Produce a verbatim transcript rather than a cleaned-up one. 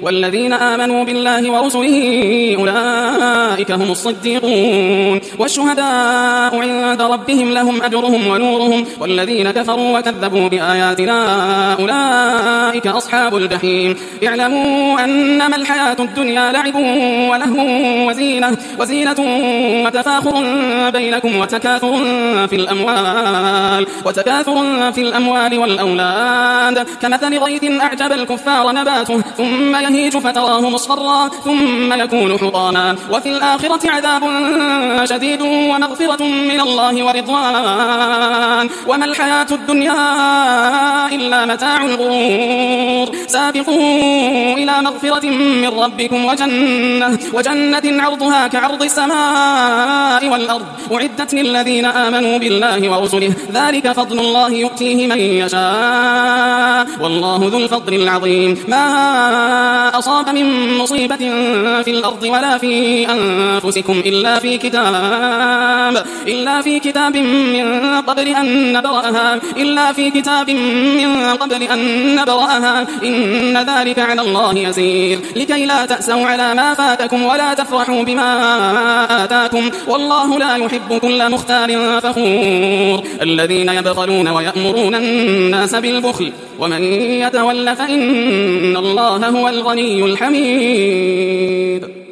والذين آمنوا بالله ورسله أولئك هم الصديقون والشهداء عند ربهم لهم أجرهم ونورهم والذين كفروا وكذبوا بآياتنا أولئك أصحاب الجحيم اعلموا أنما الحياة الدنيا لعب ولهو وزينة, وزينة وتفاخر بينكم وتكاثر في الأموال, وتكاثر في الأموال والأولاد كمثل غيث أعجب الكفار نباته ثم يهيج فتراه مصفرا ثم يكون حطاما وفي الآخرة عذاب شديد ومغفرة من الله ورضوان وما الحياة الدنيا إلا متاع الغرور سابقوا إلى مغفرة من ربكم وجنة, وجنة عرضها كعرض السماء والأرض أعدت للذين آمنوا بالله ورسله ذلك فضل الله يؤتيه من يشاء والله ذو الفضل العظيم ما أصاب من مصيبة في الأرض ولا في أنفسكم إلا في كتاب إلا في كتاب من قبل أن نبرأها إلا في كتاب من قبل أن نبرأها إن ذلك على الله يسير لكي لا تأسوا على ما فاتكم ولا تفرحوا بما آتاكم والله لا يحب كل مختال فخور الذين يبخلون ويأمرون الناس بالبخل ومن يتول فإن الله هو الغني الحميد.